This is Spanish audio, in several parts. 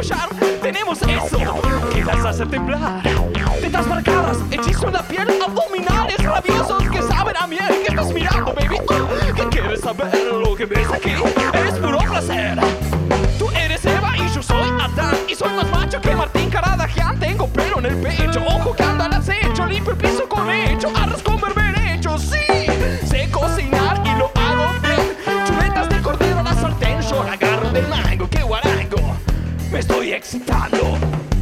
apoyar. Tenemos eso que las hace temblar. Tetas marcadas, hechizo en la piel, abdominales rabiosos que saben a miel. ¿Qué estás mirando, baby? ¿Qué quieres saber? Lo que ves aquí es puro placer. Tú eres Eva y yo soy Adán. Y soy más macho que Martín Caradagian. Tengo pelo en el pecho, ojo que anda al acecho. Limpio el piso con lecho, arroz con berberecho. Sí, sé cocinar y lo hago bien. Chuletas de cordero a la sartén, yo la agarro del mango. ¡Qué guarango! Me estoy excitando.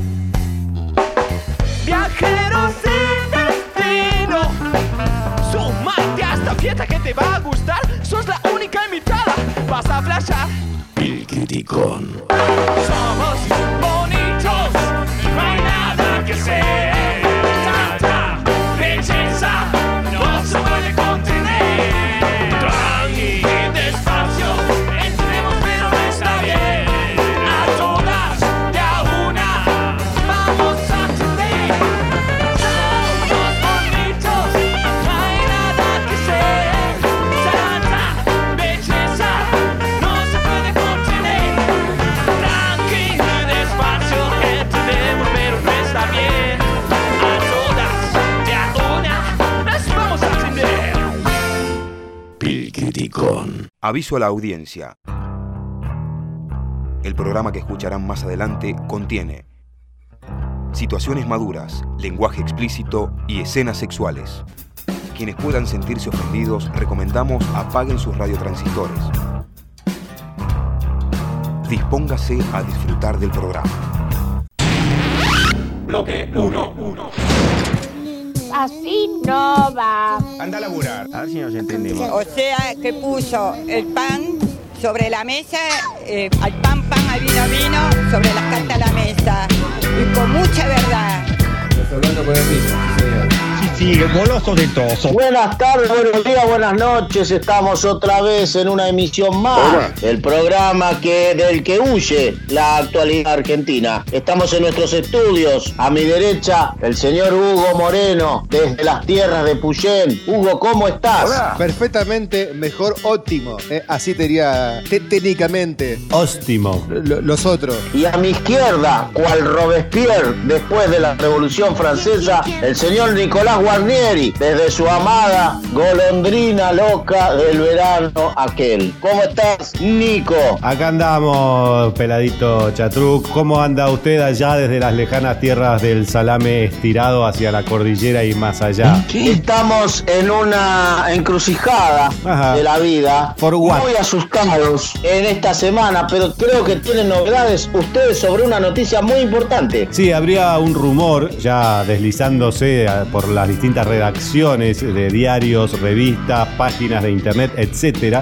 Viajeros sin destino, sumate a esta fiesta que te va a gustar. Sos la única invitada, vas a flashar. El Criticón. Somos bonitos, no hay nada que hacer. Tanta belleza no se puede contener. Tranqui, despacio, entremos pero no está bien. A todas de a una vamos a atender. Somos bonitos, no hay nada que hacer. Tanta belleza no se puede contener. Tranqui, despacio, entendemos pero no está bien. A todas de a una las vamos a atender. El Criticón. Aviso a la audiencia. El programa que escucharán más adelante contiene situaciones maduras, lenguaje explícito y escenas sexuales. Quienes puedan sentirse ofendidos, recomendamos apaguen sus radiotransistores. Dispóngase a disfrutar del programa. Bloque 1. Así no va. Anda a laburar. A ver si nos entendemos. O sea, que puso el pan sobre la mesa, al pan, al vino, sobre las cartas a la mesa. Y con mucha verdad. Estás hablando con el mismo, sí, señor. Sí, goloso de toso. Buenas tardes, buenos días, buenas noches. Estamos otra vez en una emisión más. Hola. El programa del que huye la actualidad argentina. Estamos en nuestros estudios. A mi derecha, el señor Hugo Moreno, desde las tierras de Puyén. Hugo, ¿cómo estás? Hola. Perfectamente, mejor óptimo. Así te diría técnicamente. Óstimo. Los otros. Y a mi izquierda, cual Robespierre, después de la Revolución Francesa, el señor Nicolás Guarnieri, desde su amada golondrina loca del verano aquel. ¿Cómo estás, Nico? Acá andamos, peladito Chatruc. ¿Cómo anda usted allá desde las lejanas tierras del salame estirado hacia la cordillera y más allá? Estamos en una encrucijada Ajá. de la vida. For what? Muy asustados en esta semana, pero creo que tienen novedades ustedes sobre una noticia muy importante. Sí, habría un rumor ya deslizándose por las distintas redacciones de diarios, revistas, páginas de internet, etcétera,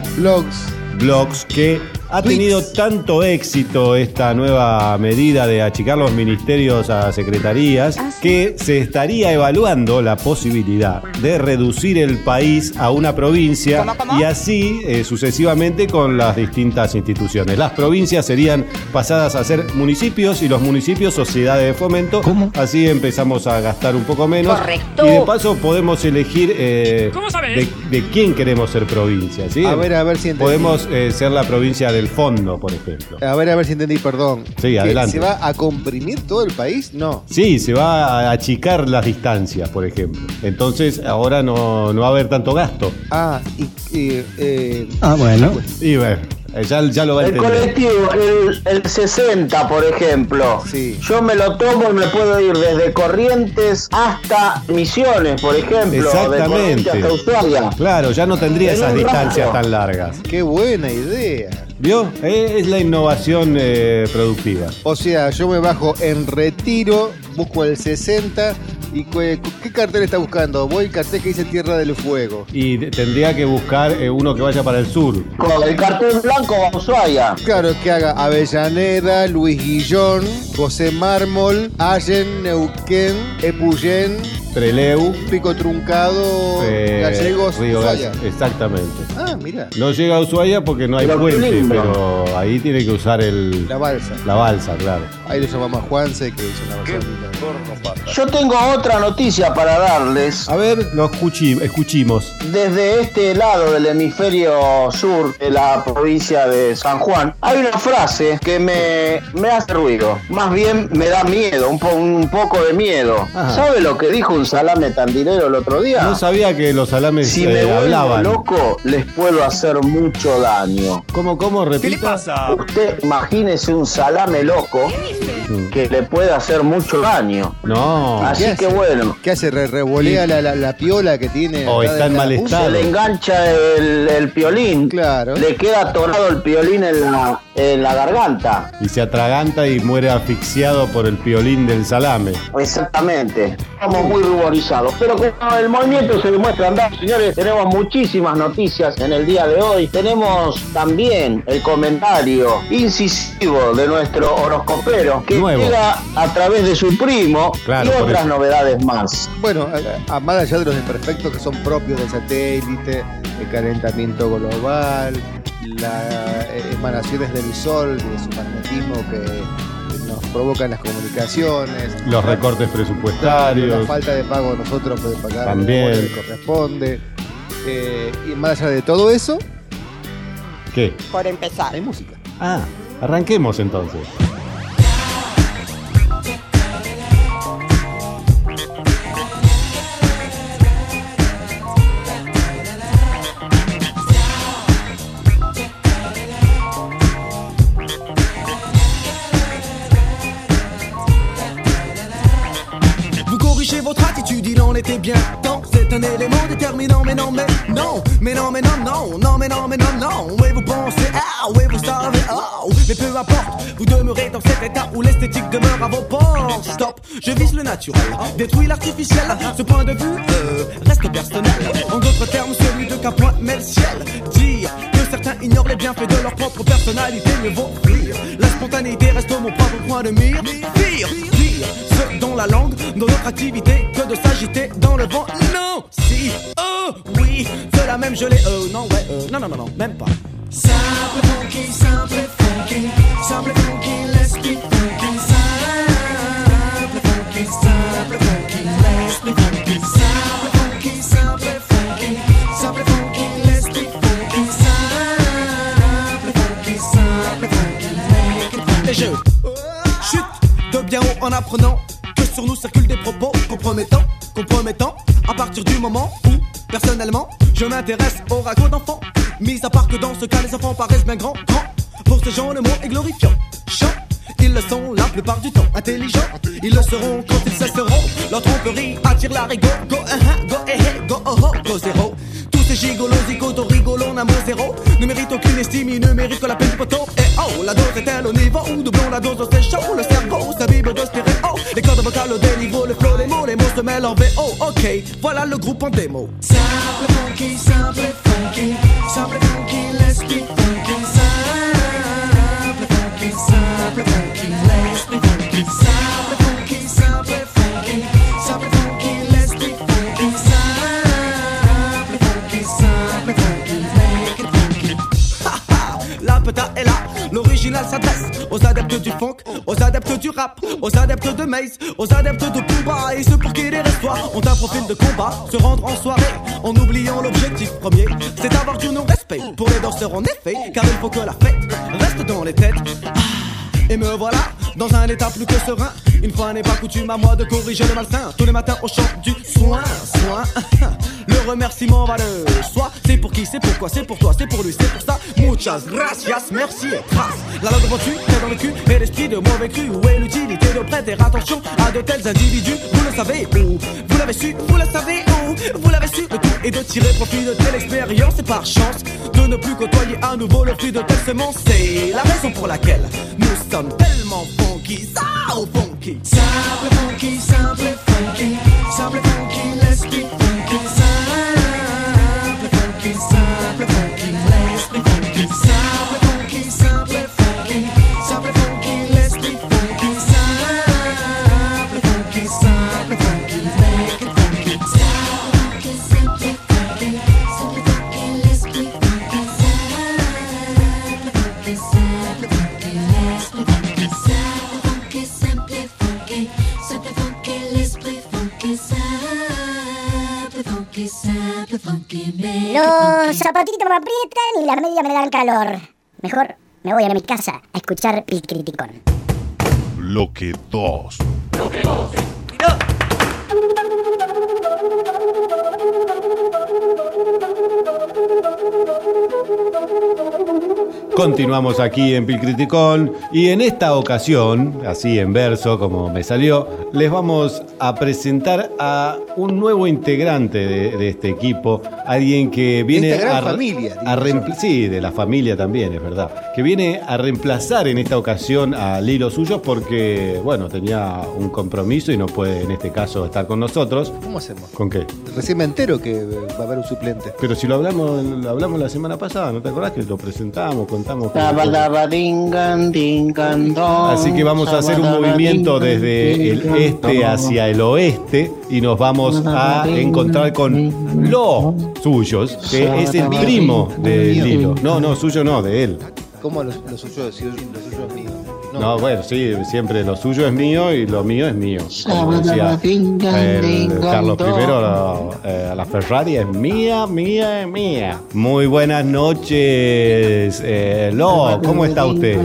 blogs que ha tenido tanto éxito esta nueva medida de achicar los ministerios a secretarías que se estaría evaluando la posibilidad de reducir el país a una provincia y así sucesivamente con las distintas instituciones. Las provincias serían pasadas a ser municipios y los municipios sociedades de fomento. ¿Cómo? Así empezamos a gastar un poco menos. Correcto. Y de paso podemos elegir de quién queremos ser provincia, ¿sí? A ver si entendí. Podemos ser la provincia del fondo, por ejemplo. A ver si entendí, perdón. Sí, ¿Que adelante. ¿Se va a comprimir todo el país? No. Sí, se va a achicar las distancias, por ejemplo. Entonces ahora no va a haber tanto gasto. Bueno. Y bueno, ya lo va a El entender. colectivo, el 60, por ejemplo. Sí. Yo me lo tomo y me puedo ir desde Corrientes hasta Misiones, por ejemplo. Exactamente. De Corrientes hasta Ushuaia. Claro, ya no tendría En esas un distancias rato. tan largas. Qué buena idea. ¿Vio? Es la innovación productiva. O sea, yo me bajo en Retiro, busco el 60 y ¿qué cartel está buscando? Voy al cartel que dice Tierra del Fuego. Y tendría que buscar uno que vaya para el sur. Con el cartel blanco va a Ushuaia. Claro, que haga Avellaneda, Luis Guillón, José Mármol, Allen, Neuquén, Epuyén, Trelew, Pico Truncado, Gallegos, Río Ushuaia. Exactamente. Ah, mira. No llega a Ushuaia porque no hay Pero puente, lindo. pero ahí tiene que usar La balsa. la balsa, claro. Ahí lo llamamos Juanse, que es una balsa linda. Yo tengo otra noticia para darles. A ver, lo escuchimos. Desde este lado del hemisferio sur de la provincia de San Juan, hay una frase que me hace ruido. Más bien me da miedo, un poco de miedo. Ajá. ¿Sabe lo que dijo un salame tandilero el otro día? No sabía que los salames Si me vuelvo hablaban. loco, les puedo hacer mucho daño. ¿Cómo? Repita. ¿Qué le pasa? Usted imagínese un salame loco que le puede hacer mucho daño. No. Así ¿Qué que hace? bueno, ¿Qué hace? ¿Revolea la piola que tiene? O acá está de en cada mal punta? estado. se le engancha el piolín. Claro. Le queda atorado el piolín en la garganta. Y se atraganta y muere asfixiado por el piolín del salame. Exactamente. Estamos muy ruborizados. Pero como el movimiento se demuestra andar, señores, tenemos muchísimas noticias en el día de hoy. Tenemos también el comentario incisivo de nuestro horoscopero que Nuevo. llega a través de su primo Claro, y por otras eso. novedades más. Bueno, más allá de los desperfectos que son propios del satélite, el calentamiento global, las emanaciones del sol, de su magnetismo que nos provocan las comunicaciones, Los recortes la presupuestarios. falta de pago de nosotros puede pagar También. lo que corresponde. Y más allá de todo eso, ¿Qué? Por empezar. hay música. Ah, arranquemos entonces. Vous corrigez votre attitude, il en était bien temps. C'est un élément déterminant, mais non, mais non, mais non, mais non, non, non, mais non, mais non, non. Oui, vous pensez, ah, oui, vous savez, oh, mais peu importe, vous demeurez dans cet état où l'esthétique demeure à vos portes. Stop, je vise le naturel, détruis l'artificiel. Ce point de vue reste personnel. En d'autres termes, celui de qu'un point met le ciel. Dire que certains ignorent les bienfaits de leur propre personnalité, mieux vaut fuir. La spontanéité reste mon propre point de mire. Pire, ce dont la langue, dans notre activité, que de s'agiter dans le vent. Non, si, oh, oui, cela même je l'ai, non, ouais, non, non, non, non, même pas. Simple funky, simple funky, simple funky, let's be funky. Simple funky, simple funky, let's be funky. Simple funky, simple funky, simple funky, let's be funky. Simple funky, make it funky. Et je chute de bien haut en apprenant que sur nous circulent des propos compromettants. À partir du moment où, personnellement, je m'intéresse au ragot d'enfants. Mis à part que dans ce cas, les enfants paraissent bien grands. Pour ces gens, le mot est glorifiant. Chant, ils le sont la plupart du temps. Intelligents, ils le seront quand ils cesseront. Leur tromperie attire la rigo. Go, go, go, oh, go, zéro. Tous ces gigolos, zigotos, rigolos, n'amo zéro. Ne méritent aucune estime, ils ne méritent que la peine du poteau. Et oh, la dose est-elle au niveau où doublons la dose, c'est chaud. Le cerveau, sa bible de stéréo. Les cordes vocales au déniveau, le flow, les mots se mêlent en VO. Ok, voilà le groupe en démo. Simple funky, simple funky, simple funky, let's be funky. Simple funky, simple funky, let's be funky. Simple funky, simple funky, simple funky, let's be funky. Simple funky, simple funky, make it funky. Ha ha, la peta est là. L'original s'adresse aux adeptes du funk, aux adeptes du rap, aux adeptes de Maze, aux adeptes de Pumba et ceux pour qui les restoirs ont un profil de combat. Se rendre en soirée en oubliant l'objectif premier, c'est avoir du non-respect pour les danseurs en effet, car il faut que la fête reste dans les têtes. Et me voilà dans un état plus que serein. Une fois n'est pas coutume à moi de corriger le malsain. Tous les matins au chant du soin. Le remerciement va de soi. C'est pour qui, c'est pourquoi, c'est pour toi, c'est pour lui, c'est pour ça. Muchas gracias, merci et trace. La langue reçue, tête dans le cul et l'esprit de mauvais cru. Où est l'utilité de prêter attention à de tels individus? Vous le savez où? Vous l'avez su, vous le savez où? Vous l'avez su, le tout est de tirer profit de telle expérience et par chance de ne plus côtoyer à nouveau le fruit de telle semence. C'est la raison pour laquelle nous sommes tellement funky, so funky. Simple funky, simple funky, simple funky, let's be funky. Simple funky, simple funky, let's be funky. Simple funky, simple funky, simple funky, let's be funky. Simple funky, simple funky, make it funky. Los zapatitos me aprietan y las medias me dan calor. Mejor me voy a mi casa a escuchar Pil Criticón. Bloque 2. Continuamos aquí en Pil Criticón y en esta ocasión, así en verso como me salió, les vamos a presentar a un nuevo integrante de este equipo, alguien que viene esta gran familia, sí, de la familia también, es verdad, que viene a reemplazar en esta ocasión a Lilo Suyos porque, bueno, tenía un compromiso y no puede en este caso estar con nosotros. ¿Cómo hacemos? ¿Con qué? Recién me entero que va a haber un suplente. Pero si lo hablamos la semana pasada, ¿no te acordás que lo presentamos, contamos? Así que vamos a hacer un movimiento desde el este hacia el oeste y nos vamos a encontrar con Los Suyos, que es el primo de Lilo. No, suyo no, de él. ¿Cómo lo suyo es mío? No, bueno, sí, siempre lo suyo es mío y lo mío es mío. Como decía el Carlos I, la Ferrari es mía. Muy buenas noches, Lo, ¿cómo está usted?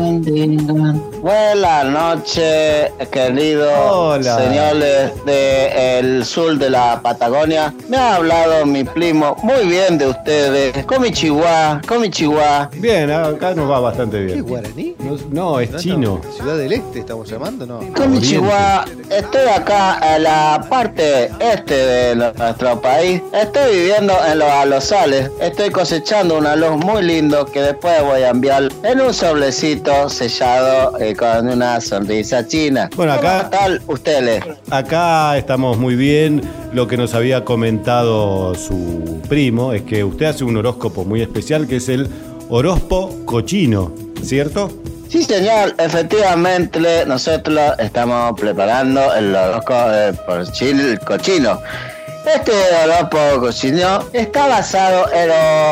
Buenas noches, queridos señores del sur de la Patagonia. Me ha hablado mi primo muy bien de ustedes. Konnichiwa. Bien, acá nos va bastante bien. ¿Qué guaraní? No, es chino. Ciudad del Este estamos llamando, ¿no? Konnichiwa, estoy acá en la parte este de nuestro país. Estoy viviendo en los Alozales. Estoy cosechando una luz muy lindo que después voy a enviar en un sobrecito sellado con una sonrisa china. Bueno, acá, ¿qué tal ustedes? Acá estamos muy bien. Lo que nos había comentado su primo es que usted hace un horóscopo muy especial que es el horóscopo cochino, ¿cierto? Sí, señor, efectivamente nosotros estamos preparando el horóscopo cochino. Este horóscopo cochino está basado en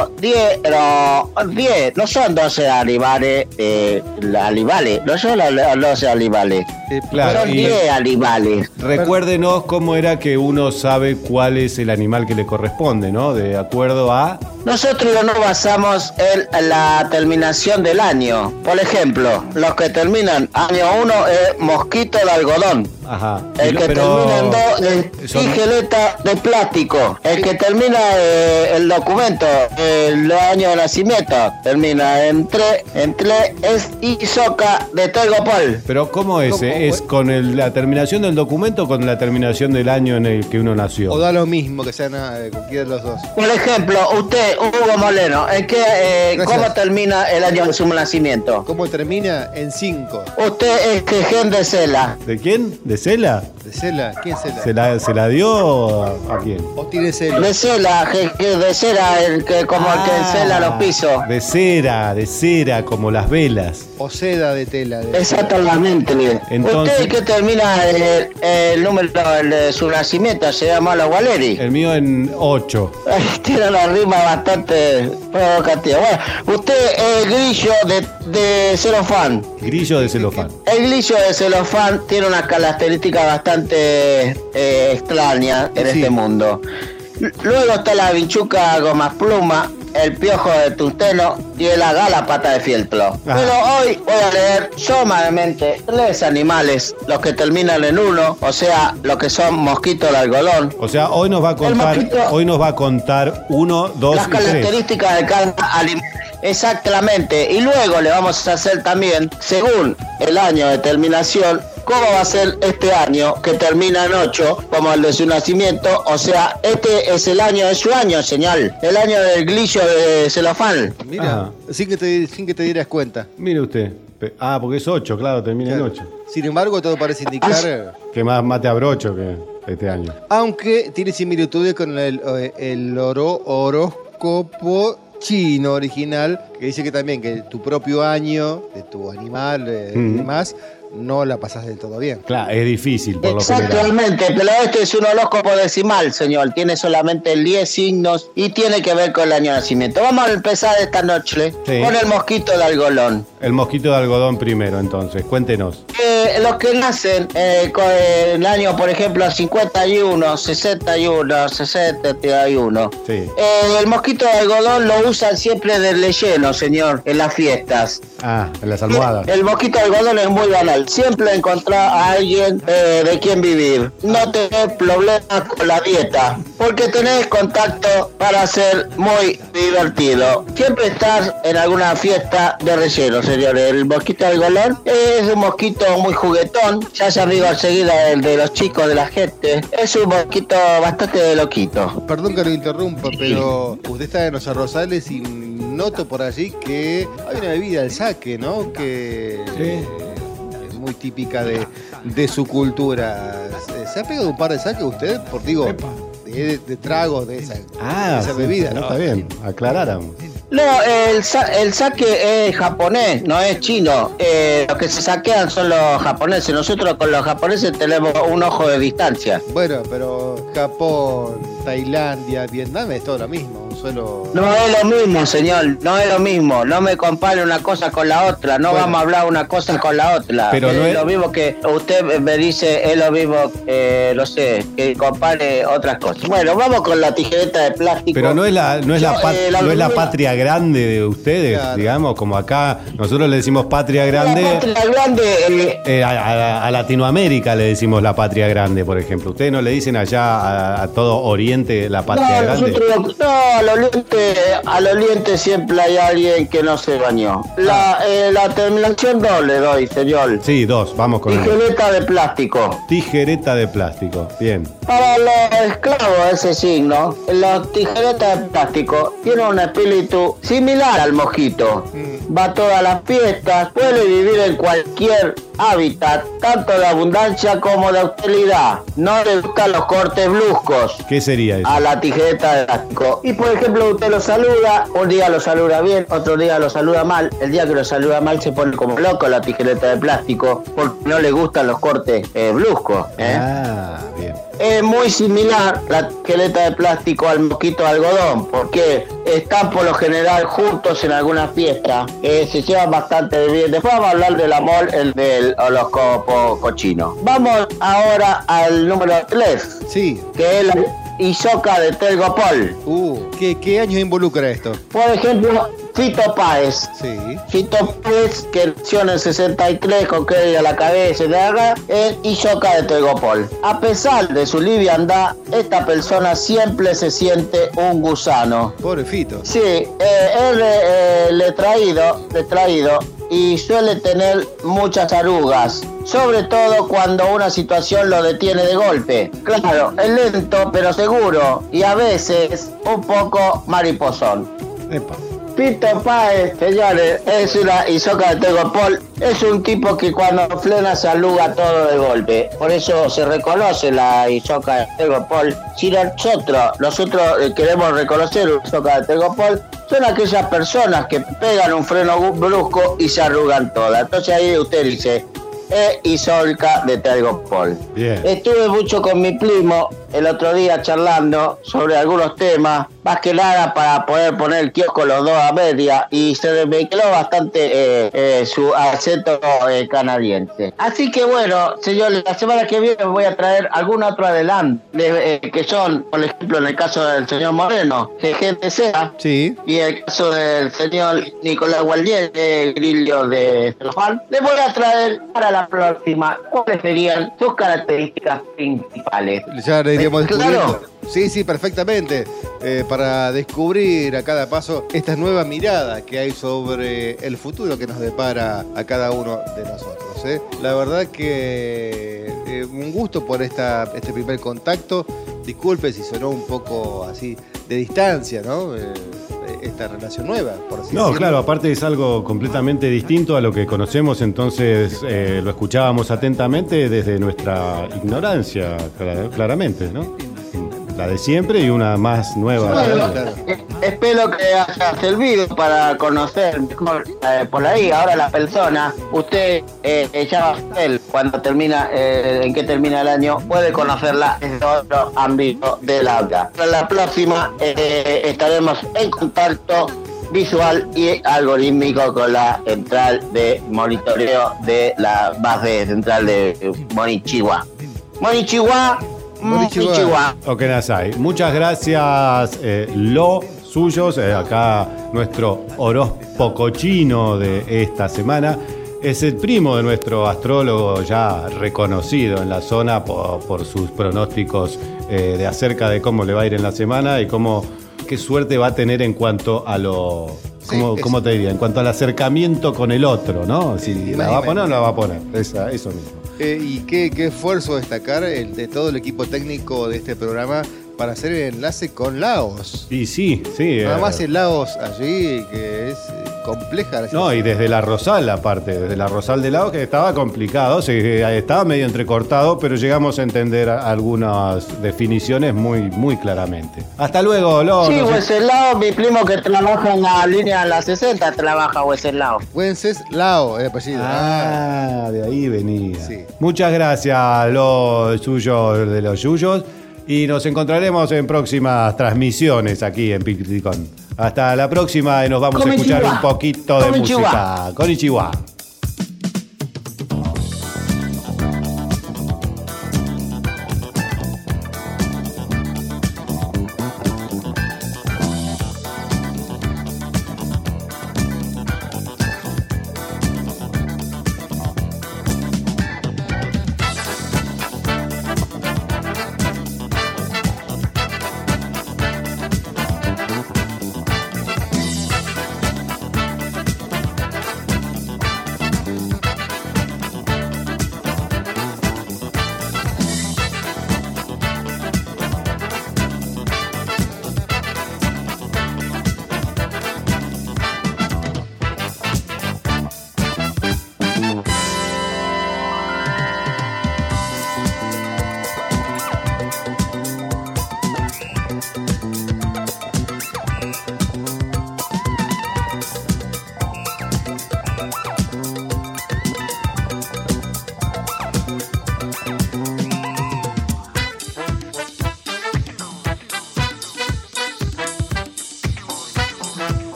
los 10, no son 12 animales, no son los 12 animales, claro, son 10 animales. Recuérdenos cómo era que uno sabe cuál es el animal que le corresponde, ¿no? De acuerdo a... Nosotros nos basamos en la terminación del año. Por ejemplo, los que terminan año 1 es mosquito de algodón. Ajá. El que termina en 2 es tijeleta de plástico. El que termina el documento, el año de nacimiento, termina en 3 es Isoca de Tegopol. Pero ¿cómo es? ¿Es con la terminación del documento o con la terminación del año en el que uno nació? O da lo mismo que sean cualquiera de los dos. Por ejemplo, usted, Hugo Moleno, ¿cómo termina el año de su nacimiento? ¿Cómo termina? En 5. Usted es Quején de Cela. ¿De quién? ¿De Cela? ¿De Cela? ¿Quién es Cela? ¿Se la dio a quién? ¿O tiene Cela? De Cela, de Cera, el que encela los pisos. De cera, como las velas. O seda de tela. Exactamente. Entonces, ¿usted que termina el número de su nacimiento? ¿Se llama Los Valeri? El mío en 8. Tiene una rima bastante provocativa. Bueno, usted es grillo de celofán. Grillo de celofán. El grillo de celofán tiene una característica bastante extraña en este mundo. Luego está la bichuca goma pluma, el piojo de tusteno y la gala pata de fieltro. Pero hoy voy a leer solamente 3 animales, los que terminan en 1, o sea, los que son mosquitos de algodón. O sea, hoy nos va a contar 1, 2 las y 3. características de cada animal. Exactamente. Y luego le vamos a hacer también, según el año de terminación, cómo va a ser este año que termina en 8, como el de su nacimiento. O sea, este es el año de su año, señal. El año del grillo de celofán. Mira, sin que te dieras cuenta. Mire usted. Porque es 8, claro, termina en 8. Sin embargo, todo parece indicar que más mate abrocho que este año. Aunque tiene similitudes con el horóscopo chino original, que dice que también que tu propio año, de tu animal y demás, no la pasás del todo bien. Claro, es difícil por lo general. Exactamente, pero este es un horóscopo decimal, señor. Tiene solamente 10 signos y tiene que ver con el año de nacimiento. Vamos a empezar esta noche con el mosquito de algodón. El mosquito de algodón primero, entonces. Cuéntenos. Los que nacen con el año, por ejemplo, 51, 61, 61. Sí. El mosquito de algodón lo usan siempre de relleno, señor, en las fiestas. Ah, en las almohadas. El mosquito de algodón es muy banal. Siempre encontrar a alguien de quien vivir. No tenés problemas con la dieta, porque tenés contacto para ser muy divertido. Siempre estás en alguna fiesta de relleno, señores. El mosquito de algodón es un mosquito muy juguetón. Ya se amigo enseguida de los chicos, de la gente. Es un mosquito bastante loquito. Perdón que lo interrumpa, pero usted está en Los Arrozales y noto por allí que hay una bebida, el sake, ¿no? Que es muy típica de su cultura. ¿Se ha pegado un par de sake usted? Por digo, de tragos de esa bebida, ¿no? Está bien, aclaráramos. No, el sake es japonés, no es chino. Los que se saquean son los japoneses. Nosotros con los japoneses tenemos un ojo de distancia. Bueno, pero Japón, Tailandia, Vietnam es todo lo mismo, No es lo mismo, señor, no es lo mismo. No me compare una cosa con la otra. No vamos a hablar una cosa con la otra. Pero es lo mismo que usted me dice, es lo mismo, no sé, que compare otras cosas. Bueno, vamos con la tijereta de plástico. Pero no es la patria grande de ustedes, claro. Digamos, como acá nosotros le decimos patria grande. La patria grande a Latinoamérica le decimos la patria grande, por ejemplo. Ustedes no le dicen allá a todo Oriente la patria grande. Al Oriente siempre hay alguien que no se bañó. La terminación 2 le doy, señor. Sí, 2, vamos con tijereta de plástico. Tijereta de plástico, bien. Para los esclavos de ese signo, la tijereta de plástico tiene un espíritu similar al mosquito. Va a todas las fiestas, puede vivir en cualquier hábitat, tanto de abundancia como de austeridad. No le gustan los cortes bruscos. ¿Qué sería eso? A la tijereta de plástico. Y por ejemplo, usted lo saluda, un día lo saluda bien, otro día lo saluda mal. El día que lo saluda mal se pone como loco la tijereta de plástico, porque no le gustan los cortes bruscos. Ah, bien. Es muy similar la tijereta de plástico al mosquito de algodón, porque están por lo general juntos en alguna fiesta, se llevan bastante bien. Después vamos a hablar del amor, del horóscopo cochino. Vamos ahora al número 3, sí, que es la Isoca de Telgopol. ¿Qué año involucra esto? Por ejemplo, Fito Páez. Sí. Fito Páez, que nació en el 63 con crédito a la cabeza de haga, es Isoca de Telgopol. A pesar de su liviandad, esta persona siempre se siente un gusano. Pobre Fito. Sí, es letraído y suele tener muchas arrugas, sobre todo cuando una situación lo detiene de golpe. Claro, es lento pero seguro y a veces un poco mariposón. Epa. Fito Páez, señores, es una Isoca de Telgopol. Es un tipo que cuando frena se arruga todo de golpe. Por eso se reconoce la Isoca de Telgopol. Si nosotros queremos reconocer una Isoca de Telgopol, son aquellas personas que pegan un freno brusco y se arrugan todas. Entonces ahí usted dice, Isoca de Telgopol. Bien. Estuve mucho con mi primo el otro día charlando sobre algunos temas, más que nada para poder poner el kiosco los dos a media, y se me quedó bastante su acento canadiense. Así que bueno, señores, la semana que viene voy a traer algún otro adelanto, que son, por ejemplo, en el caso del señor Moreno, GGTC, sí, y el caso del señor Nicolás Gualdier, Grillo de Celofán. Les voy a traer para la próxima cuáles serían sus características principales. Ya le iríamos descubriendo. Claro. Sí, perfectamente. Para descubrir a cada paso esta nueva mirada que hay sobre el futuro que nos depara a cada uno de nosotros. La verdad que un gusto por este primer contacto. Disculpe si sonó un poco así de distancia, ¿no? Esta relación nueva, por así decirlo. No, claro, aparte es algo completamente distinto a lo que conocemos, entonces lo escuchábamos atentamente desde nuestra ignorancia, claramente, ¿no? la de siempre y una más nueva. Bueno, espero que haya servido para conocer mejor por ahí. Ahora la persona, usted ya va a ver cuando termina, en qué termina el año, puede conocerla en otro ámbito de la vida. Para la próxima estaremos en contacto visual y algorítmico con la central de monitoreo de la base central de Monichiwa. Monichiwa. Okenazai. Muchas gracias, lo suyos. Acá nuestro horóscopo chino de esta semana es el primo de nuestro astrólogo ya reconocido en la zona por sus pronósticos de acerca de cómo le va a ir en la semana y qué suerte va a tener en cuanto a lo... ¿Cómo te diría? En cuanto al acercamiento con el otro, ¿no? Si la va a poner o no la va a poner. Eso mismo. Y qué esfuerzo destacar de todo el equipo técnico de este programa para hacer el enlace con Laos. Y sí. Nada más el Laos allí, que es compleja la situación. No, y desde la Rosal, aparte, desde la Rosal de Laos, que estaba complicado, estaba medio entrecortado, pero llegamos a entender algunas definiciones muy claramente. Hasta luego, Lo. Sí, Wenceslao, mi primo que trabaja en la línea de la 60, trabaja Wenceslao. Wenceslao, el apellido. De ahí venía. Sí. Muchas gracias, lo suyo de los yuyos. Y nos encontraremos en próximas transmisiones aquí en Picticón. Hasta la próxima y nos vamos a escuchar un poquito de música. Konnichiwa.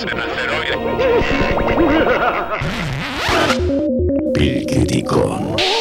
Picticón.